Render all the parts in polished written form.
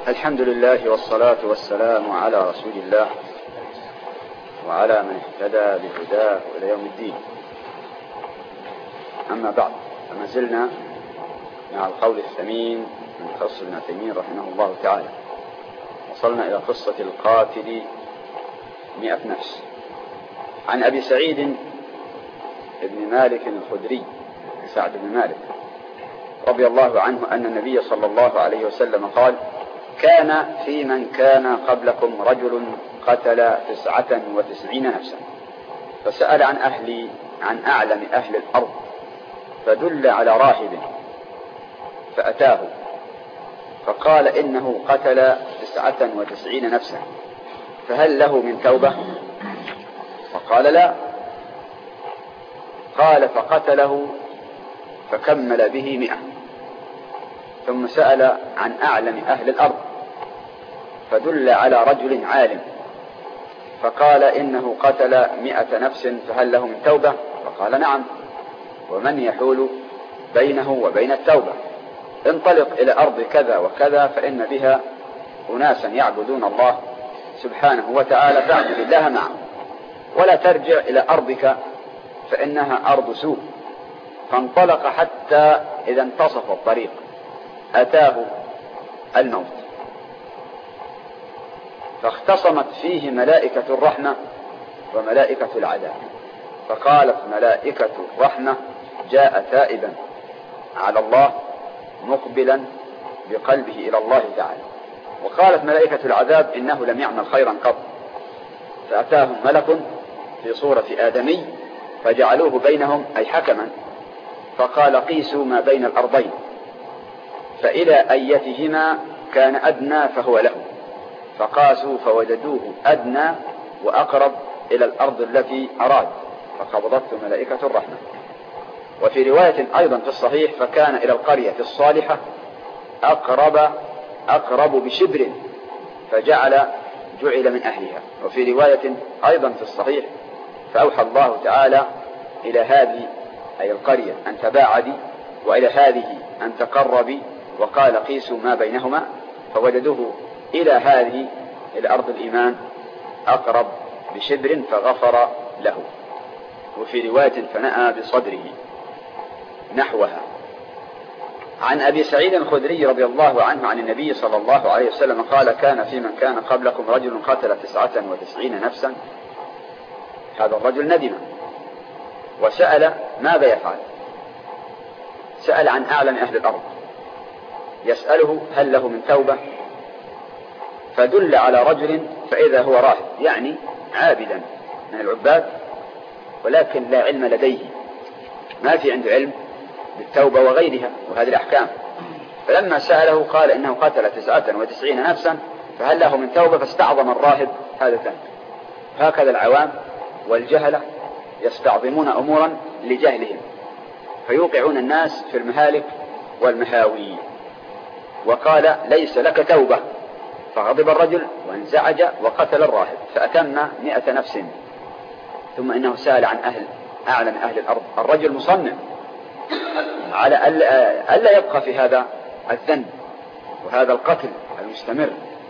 الحمد لله والصلاة والسلام على رسول الله وعلى من اهتدى بهداه إلى يوم الدين. أما بعد، فما زلنا مع القول الثمين من قصة ابن تيمية رحمه الله تعالى. وصلنا إلى قصة القاتل 100 نفس. عن أبي سعيد بن مالك الخدري سعد بن مالك رضي الله عنه أن النبي صلى الله عليه وسلم قال: كان في من كان قبلكم رجل قتل 99 نفسا، فسأل عن أعلم أهل الأرض، فدل على راهب فأتاه فقال: إنه قتل 99 نفسا، فهل له من توبة؟ فقال: لا. قال: فقتله فكمل به 100. ثم سأل عن أعلم أهل الأرض، فدل على رجل عالم، فقال: إنه قتل 100 نفس، فهل له من توبة؟ فقال: نعم. ومن يحول بينه وبين التوبة؟ انطلق إلى أرض كذا وكذا، فإن بها أناسا يعبدون الله سبحانه وتعالى، فاعبد الله معهم، ولا ترجع إلى أرضك فإنها أرض سوء. فانطلق حتى إذا انتصف الطريق أتاه الموت، فاختصمت فيه ملائكة الرحمة وملائكة العذاب. فقالت ملائكة الرحمة: جاء تائبا على الله مقبلا بقلبه إلى الله تعالى. وقالت ملائكة العذاب: إنه لم يعمل خيرا قط. فأتاهم ملك في صورة آدمي فجعلوه بينهم أي حكما، فقال: قيسوا ما بين الأرضين، فإلى أيتهما كان أدنى فهو له. فقاسوا فوجدوه أدنى وأقرب إلى الأرض التي أراد، فقبضته ملائكة الرحمة. وفي رواية أيضا في الصحيح: فكان إلى القرية الصالحة أقرب بشبر، جعل من أهلها. وفي رواية أيضا في الصحيح: فأوحى الله تعالى إلى هذه أي القرية أن تباعدي، وإلى هذه أن تقربي، وقال: قيسوا ما بينهما، فوجدوه إلى هذه إلى أرض الإيمان أقرب بشبر فغفر له. وفي رواية: فنأى بصدره نحوها. عن أبي سعيد الخدري رضي الله عنه عن النبي صلى الله عليه وسلم قال: كان في من كان قبلكم رجل قتل 99 نفسا. هذا الرجل ندم وسأل ماذا يفعل. سأل عن أعلم أهل الأرض، يسأله هل له من توبة، فدل على رجل فإذا هو راهب، يعني عابدا من العباد، ولكن لا علم لديه، ما في عنده علم بالتوبة وغيرها وهذه الأحكام. فلما سأله قال: إنه قتل 99 نفسا، فهل له من توبة؟ فاستعظم الراهب هذا الذنب. هكذا العوام والجهلة يستعظمون أمورا لجهلهم، فيوقعون الناس في المهالك والمهاوي. وقال: ليس لك توبة. فغضب الرجل وانزعج وقتل الراهب، فأتم 100 نفس. ثم إنه سأل عن أعلم أهل الأرض. الرجل مصمم على ألا يبقى في هذا الذنب وهذا القتل المستمر،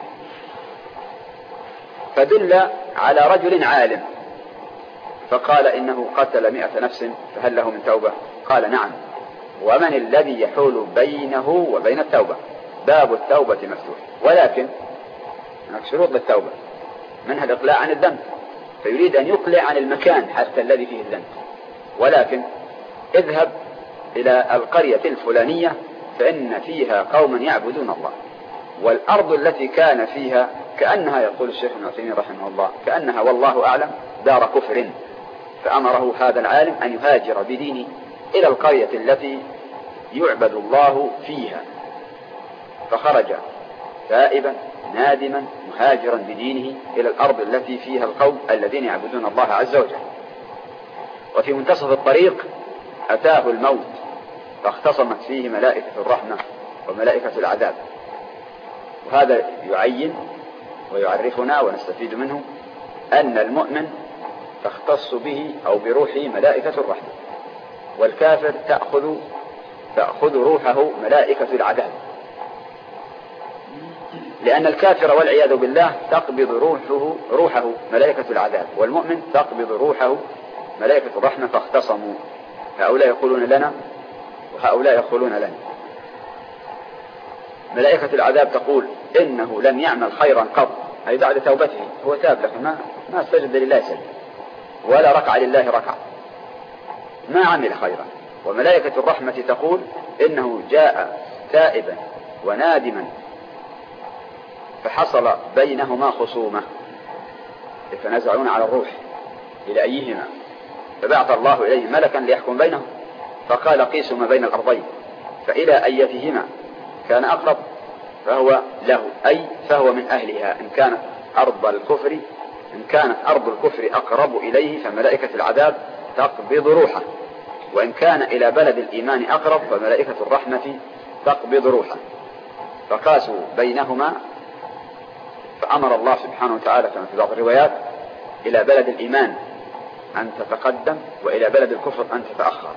فدل على رجل عالم، فقال: إنه قتل 100 نفس، فهل له من توبة؟ قال: نعم. ومن الذي يحول بينه وبين التوبة؟ باب التوبة مفتوح، ولكن هناك شروط للتوبة، منها الإقلاع عن الذنب، فيريد أن يقلع عن المكان حتى الذي فيه الذنب. ولكن اذهب إلى القرية الفلانية فإن فيها قوما يعبدون الله، والأرض التي كان فيها كأنها، يقول الشيخ ابن تيمية رحمه الله، كأنها والله أعلم دار كفر. فأمره هذا العالم أن يهاجر بدينه إلى القرية التي يعبد الله فيها، فخرج تائبا نادما مهاجرا بدينه إلى الأرض التي فيها القوم الذين يعبدون الله عز وجل. وفي منتصف الطريق أتاه الموت، فاختصمت فيه ملائكة الرحمة وملائكة العذاب. وهذا يعين ويعرفنا ونستفيد منه أن المؤمن تختص به أو بروحه ملائكة الرحمة، والكافر تأخذ روحه ملائكة العذاب. لأن الكافر والعياذ بالله تقبض روحه ملائكة العذاب، والمؤمن تقبض روحه ملائكة الرحمة، فاختصموا، هؤلاء يقولون لنا وهؤلاء يقولون لنا. ملائكة العذاب تقول إنه لم يعمل خيرا قط، أي بعد توبته هو تاب، لكن ما سجد لله سجد ولا ركع لله ركع، ما عمل خيرا. وملائكة الرحمة تقول إنه جاء تائبا ونادما فحصل بينهما خصومة، يتنازعون على الروح إلى أيهما، فبعث الله إليه ملكا ليحكم بينهم، فقال قيسوا ما بين الأرضين فإلى أيتهما كان أقرب فهو له، أي فهو من أهلها. إن كانت أرض الكفر أقرب إليه فملائكة العذاب تقبض روحه، وإن كان إلى بلد الإيمان أقرب فملائكة الرحمة تقبض روحه. فقاسوا بينهما، فأمر الله سبحانه وتعالى كما في بعض الروايات إلى بلد الإيمان أن تتقدم وإلى بلد الكفر أن تتأخر.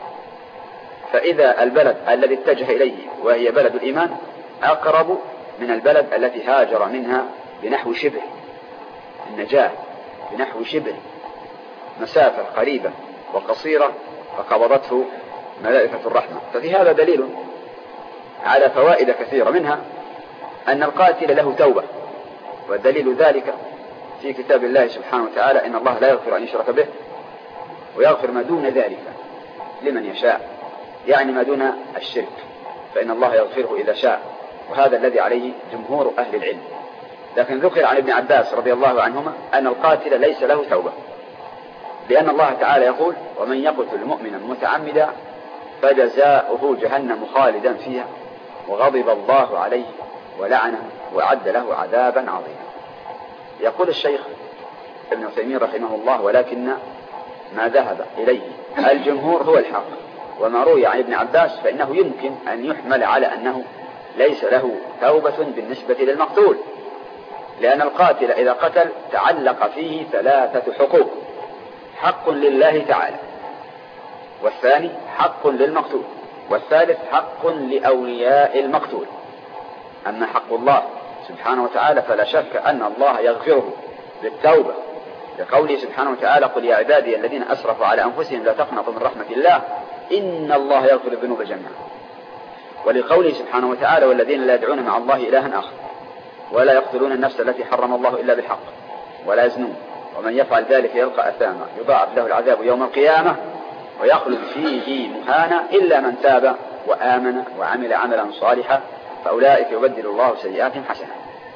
فإذا البلد الذي اتجه إليه وهي بلد الإيمان أقرب من البلد التي هاجر منها بنحو شبه النجاة، بنحو شبه مسافة قريبة وقصيرة، فقبضته ملائكة الرحمة. ففي هذا دليل على فوائد كثيرة، منها أن القاتل له توبة، والدليل ذلك في كتاب الله سبحانه وتعالى: إن الله لا يغفر أن يشرك به ويغفر ما دون ذلك لمن يشاء، يعني ما دون الشرك فإن الله يغفره إذا شاء، وهذا الذي عليه جمهور أهل العلم. لكن ذكر عن ابن عباس رضي الله عنهما أن القاتل ليس له توبة، لأن الله تعالى يقول: ومن يقتل مؤمنا متعمدا فجزاؤه جهنم خالدا فيها وغضب الله عليه ولعنه وأعد له عذابا عظيما. يقول الشيخ ابن عثيمين رحمه الله: ولكن ما ذهب إليه الجمهور هو الحق، وما روي عن ابن عباس فإنه يمكن أن يحمل على أنه ليس له توبة بالنسبة للمقتول، لأن القاتل إذا قتل تعلق فيه 3 حقوق: حق لله تعالى، والثاني حق للمقتول، والثالث حق لأولياء المقتول. أما حق الله سبحانه وتعالى فلا شك أن الله يغفره بالتوبة، لقوله سبحانه وتعالى: قل يا عبادي الذين أسرفوا على أنفسهم لا تقنطوا من رحمة الله إن الله يغفر الذنوب جميعا، ولقوله سبحانه وتعالى: والذين لا يدعون مع الله إلها آخر ولا يقتلون النفس التي حرم الله إلا بالحق ولا يزنون ومن يفعل ذلك يلقى أثاما يضاعف له العذاب يوم القيامة ويخلد فيه مهانا إلا من تاب وآمن وعمل عملا صالحا فأولئك يبدل الله سيئاتهم حسنات.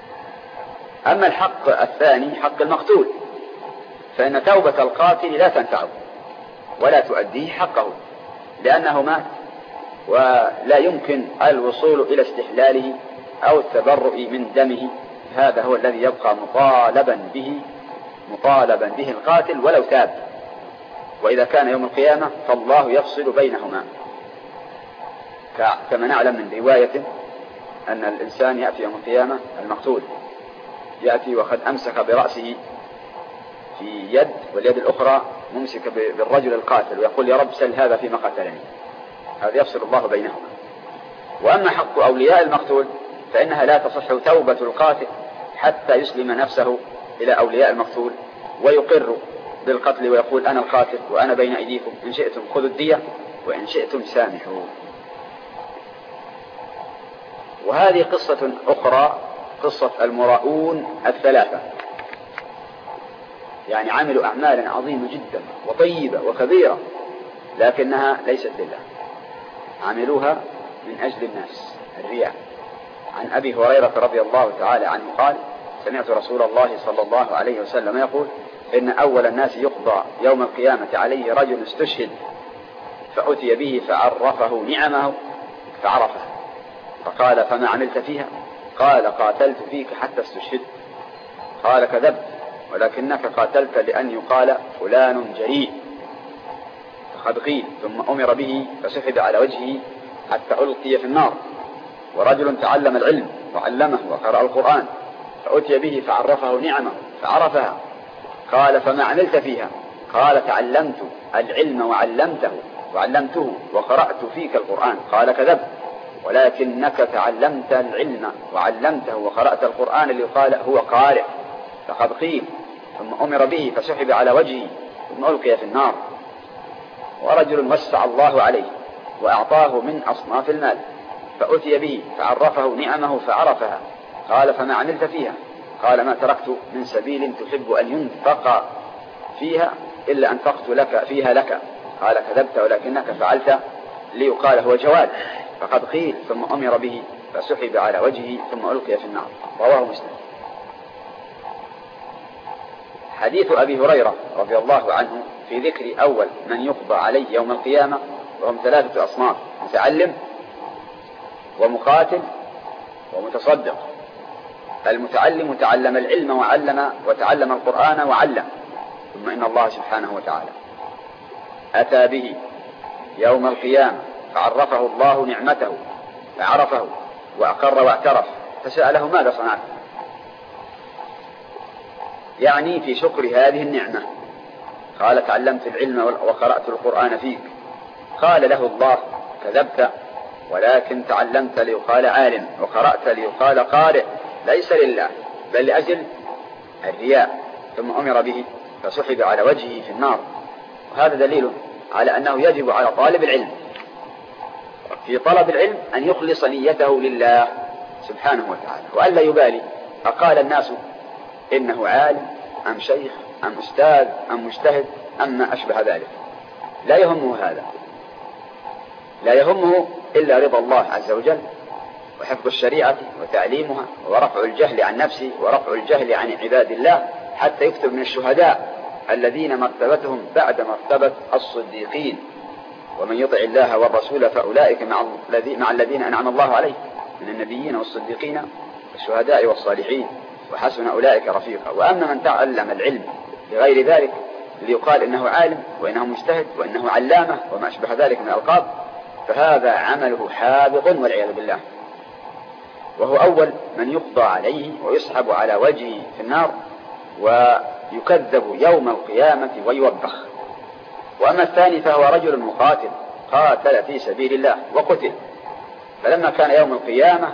أما الحق الثاني حق المقتول، فإن توبة القاتل لا تنفعه ولا تؤديه حقه، لأنه مات ولا يمكن الوصول إلى استحلاله أو التبرؤ من دمه. هذا هو الذي يبقى مطالبا به القاتل ولو تاب. وإذا كان يوم القيامة فالله يفصل بينهما، كما نعلم من رواية أن الإنسان يأتي يوم القيامة المقتول يأتي وقد أمسك برأسه في يد واليد الأخرى ممسك بالرجل القاتل، ويقول: يا رب سل هذا فيما قتلني. هذا يفصل الله بينهما. وأما حق أولياء المقتول فإنها لا تصح توبة القاتل حتى يسلم نفسه إلى أولياء المقتول ويقر بالقتل ويقول: أنا القاتل وأنا بين أيديكم، إن شئتم خذوا الدية وإن شئتم سامحوا. وهذه قصة أخرى، قصة المراؤون 3، يعني عملوا أعمالا عظيمة جدا وطيبة وكبيرة لكنها ليست لله، عملوها من أجل الناس، الرياء. عن أبي هريرة رضي الله تعالى عنه قال: سمعت رسول الله صلى الله عليه وسلم يقول: إن أول الناس يقضى يوم القيامة عليه رجل استشهد فأتي به فعرفه نعمه فعرفها، فقال: فما عملت فيها؟ قال: قاتلت فيك حتى استشهدت. قال: كذبت، ولكنك قاتلت لأن يقال فلان جريء، فقد قيل. ثم أمر به فسحب على وجهه حتى ألقي في النار. ورجل تعلم العلم وعلمه وقرأ القرآن فأتي به فعرفه نعمه فعرفها. قال: فما عملت فيها؟ قال: تعلمت العلم وعلمته وقرأت فيك القرآن. قال: كذبت، ولكنك تعلمت العلم وعلمته وقرأت القرآن اللي قال هو قارئ. فقد قيل ثم أمر به فسحب على وجهه ثم ألقي في النار. ورجل وسع الله عليه وأعطاه من أصناف المال فأتي به فعرفه نعمه فعرفها. قال فما عملت فيها؟ قال ما تركت من سبيل تحب أن ينفق فيها إلا أنفقت لك فيها لك. قال كذبت ولكنك فعلت ليقال هو جواد. فقد قيل ثم أمر به فسحب على وجهه ثم ألقي في النار. رواه مسلم. حديث أبي هريرة رضي الله عنه في ذكر أول من يقضى عليه يوم القيامة وهم 3 أصناف: متعلم ومقاتل ومتصدق. المتعلم تعلم العلم وتعلم القرآن وعلم، ثم إن الله سبحانه وتعالى أتى به يوم القيامة فعرفه الله نعمته فعرفه وأقر واعترف فسأله ماذا صنعت؟ يعني في شكر هذه النعمة. قال تعلمت العلم وقرأت القرآن فيك. قال له الله كذبت ولكن تعلمت ليقال عالم وقرأت ليقال قارئ ليس لله بل لأجل الرياء. ثم أمر به فسحب على وجهه في النار. وهذا دليل على أنه يجب على طالب العلم في طلب العلم أن يخلص نيته لله سبحانه وتعالى وألا يبالي أقال الناس إنه عالم أم شيخ أم أستاذ أم مجتهد أم ما أشبه ذلك. لا يهمه هذا، لا يهمه إلا رضا الله عز وجل وحفظ الشريعة وتعليمها ورفع الجهل عن نفسه ورفع الجهل عن عباد الله حتى يكتب من الشهداء الذين مرتبتهم بعد مرتبة الصديقين. ومن يطع الله والرسول فأولئك مع الذين أنعم الله عليهم من النبيين والصديقين والشهداء والصالحين وحسن أولئك رفيقا. وأما من تعلم العلم لغير ذلك ليقال إنه عالم وإنه مجتهد وإنه علامة وما أشبه ذلك من الألقاب فهذا عمله حابط والعياذ بالله، وهو أول من يقضى عليه ويسحب على وجهه في النار ويكذب يوم القيامة ويوبخ. وأما الثاني فهو رجل مقاتل قاتل في سبيل الله وقتل، فلما كان يوم القيامة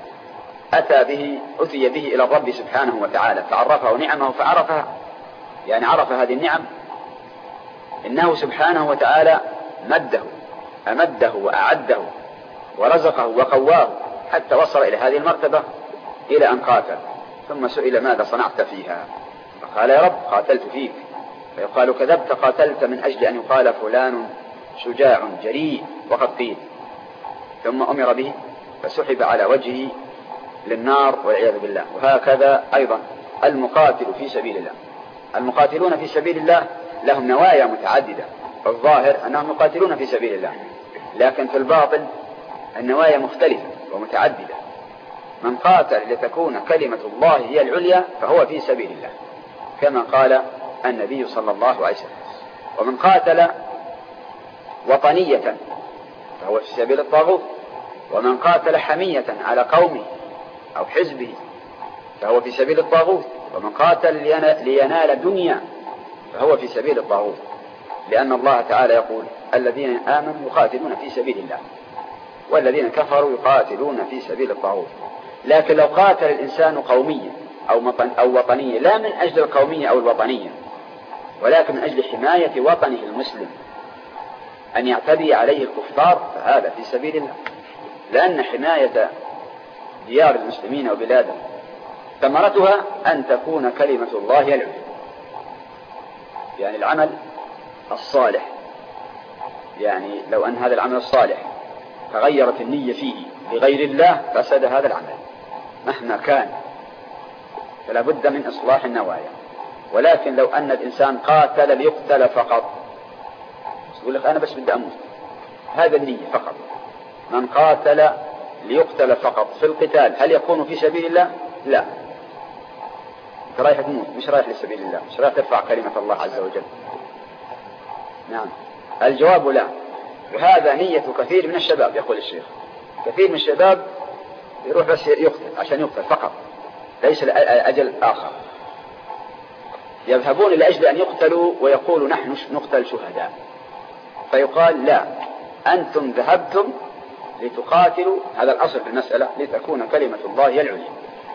أتي به إلى الرب سبحانه وتعالى فعرفه نعمه فعرفها، يعني عرف هذه النعم إنه سبحانه وتعالى أمده وأعده ورزقه وقواه حتى وصل إلى هذه المرتبة إلى أن قاتل. ثم سئل ماذا صنعت فيها؟ فقال يا رب قاتلت فيك. فيقال كذبت قاتلت من أجل أن يقال فلان شجاع جريء وقد قيل. ثم أمر به فسحب على وجهه للنار والعياذ بالله. وهكذا أيضا المقاتل في سبيل الله. المقاتلون في سبيل الله لهم نوايا متعددة. الظاهر أنهم يقاتلون في سبيل الله، لكن في الباطن النوايا مختلفة ومتعددة. من قاتل لتكون كلمة الله هي العليا فهو في سبيل الله كما قال النبي صلى الله عليه وسلم. ومن قاتل وطنية فهو في سبيل الطاغوت. ومن قاتل حمية على قومه أو حزبه فهو في سبيل الطاغوت. ومن قاتل لينال دنيا فهو في سبيل الطاغوت، لأن الله تعالى يقول الذين آمنوا يقاتلون في سبيل الله والذين كفروا يقاتلون في سبيل الطاغوت. لكن لو قاتل الإنسان قوميا أو وطنيا لا من أجل القومية أو الوطنية ولكن من أجل حماية وطنه المسلم أن يعتدي عليه الكفار فهذا في سبيل الله، لأن حماية ديار المسلمين وبلادهم ثمرتها أن تكون كلمة الله هي العليا. يعني العمل الصالح، يعني لو أن هذا العمل الصالح تغيرت النية فيه لغير الله فسد هذا العمل مهما كان، فلا بد من إصلاح النوايا. ولكن لو أن الإنسان قاتل ليقتل فقط يقول لك أنا بس بدي أموت، هذا النية فقط. من قاتل ليقتل فقط في القتال هل يكون في سبيل الله؟ لا، أنت رايح تموت مش رايح لسبيل الله، مش رايح ترفع كلمة الله عز وجل. نعم، الجواب لا. وهذا نية كثير من الشباب. يقول الشيخ كثير من الشباب يروح بس يقتل عشان يقتل فقط ليس لأجل آخر. يذهبون لأجل أن يقتلوا ويقولوا نحن نقتل شهداء، فيقال لا، أنتم ذهبتم لتقاتلوا، هذا الأصل في المسألة، لتكون كلمة الله هي العليا.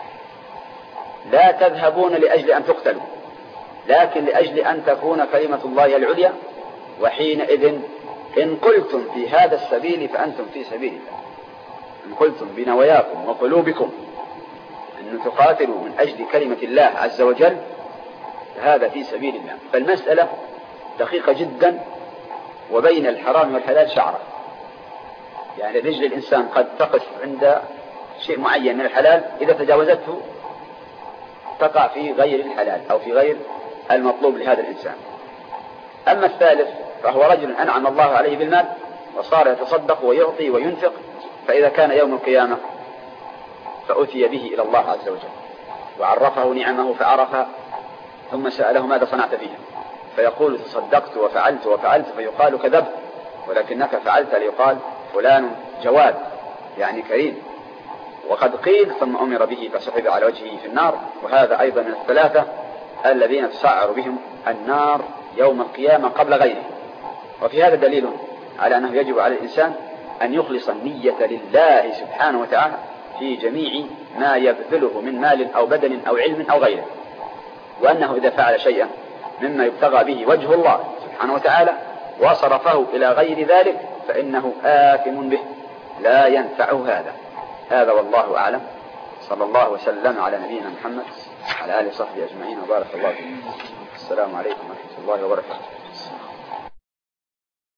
لا تذهبون لأجل أن تقتلوا، لكن لأجل أن تكون كلمة الله هي العليا. وحينئذ إن قلتم في هذا السبيل فأنتم في سبيل الله، إن قلتم بنواياكم وقلوبكم أن تقاتلوا من أجل كلمة الله عز وجل هذا في سبيل الله. فالمسألة دقيقة جدا، وبين الحرام والحلال شعرة. يعني رجل الإنسان قد تقف عند شيء معين من الحلال، إذا تجاوزته تقع في غير الحلال أو في غير المطلوب لهذا الإنسان. أما الثالث فهو رجل أنعم الله عليه بالمال وصار يتصدق ويعطي وينفق، فإذا كان يوم القيامة فأتي به إلى الله عز وجل وعرفه نعمه فعرفها، ثم سأله ماذا صنعت فيها، فيقول تصدقت وفعلت وفعلت، فيقال كذبت ولكنك فعلت، ليقال فلان جواد يعني كريم. وقد قيل ثم أمر به فسحب على وجهه في النار. وهذا أيضا من الثلاثة الذين تسعر بهم النار يوم القيامة قبل غيره. وفي هذا دليل على أنه يجب على الإنسان أن يخلص النية لله سبحانه وتعالى في جميع ما يبذله من مال أو بدن أو علم أو غيره، وأنه إذا فعل شيئا مما يبتغى به وجه الله سبحانه وتعالى وصرفه إلى غير ذلك فإنه آثم به لا ينفعه هذا. هذا والله أعلم. صلى الله وسلم على نبينا محمد وعلى آله وصحبه أجمعين وبارك الله فيكم. السلام عليكم ورحمة الله وبركاته.